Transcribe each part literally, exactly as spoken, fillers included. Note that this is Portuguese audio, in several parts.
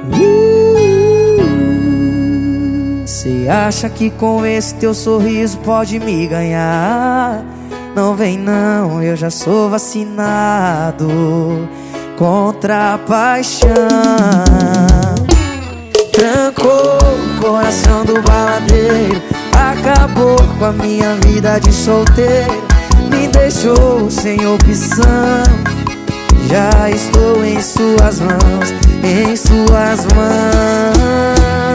Cê acha que com esse teu sorriso pode me ganhar? Não vem não, eu já sou vacinado contra a paixão. Trancou o coração do baladeiro, acabou com a minha vida de solteiro, me deixou sem opção. Já estou em suas mãos, em suas mãos.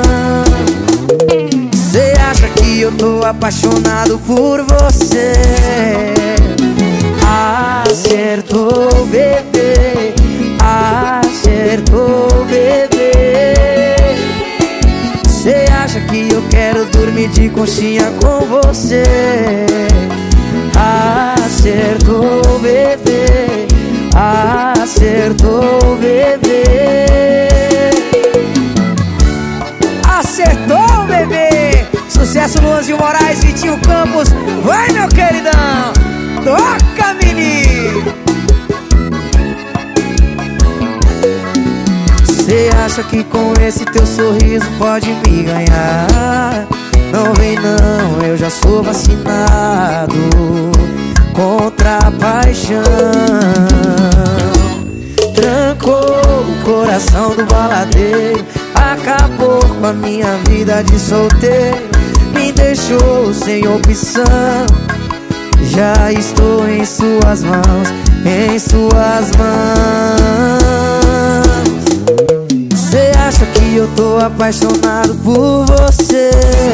Cê acha que eu tô apaixonado por você? Acertou, bebê, acertou, bebê. Cê acha que eu quero dormir de conchinha com você? Acertou, bebê, acertou, bebê. Acertou, bebê. Sucesso, Luanzinho Moraes, Vitinho Campos. Vai, meu queridão, toca, menino. Cê acha que com esse teu sorriso pode me ganhar? Não vem não, eu já sou vacinado contra a paixão. Trancou o coração do baladeiro, acabou com a minha vida de solteiro, me deixou sem opção. Já estou em suas mãos, em suas mãos. Cê acha que eu tô apaixonado por você?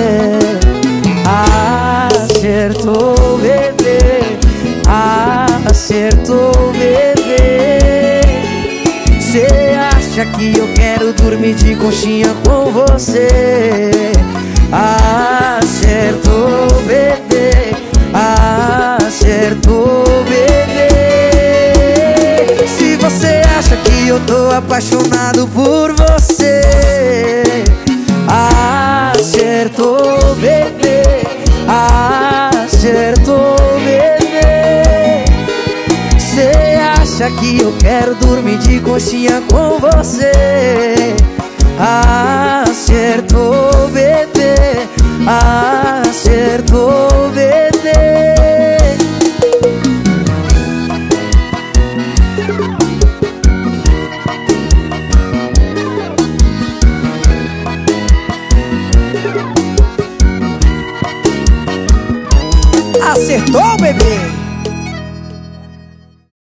Acertou, bebê, acertou, bebê. Cê acha que eu quero dormir de conchinha com você? Acertou, bebê, acertou, bebê. Se você acha que eu tô apaixonado por você, acertou, bebê, acertou, bebê. Cê acha que eu quero dormir de conchinha com você? Acertou, bebê, acertou, bebê. Acertou, bebê.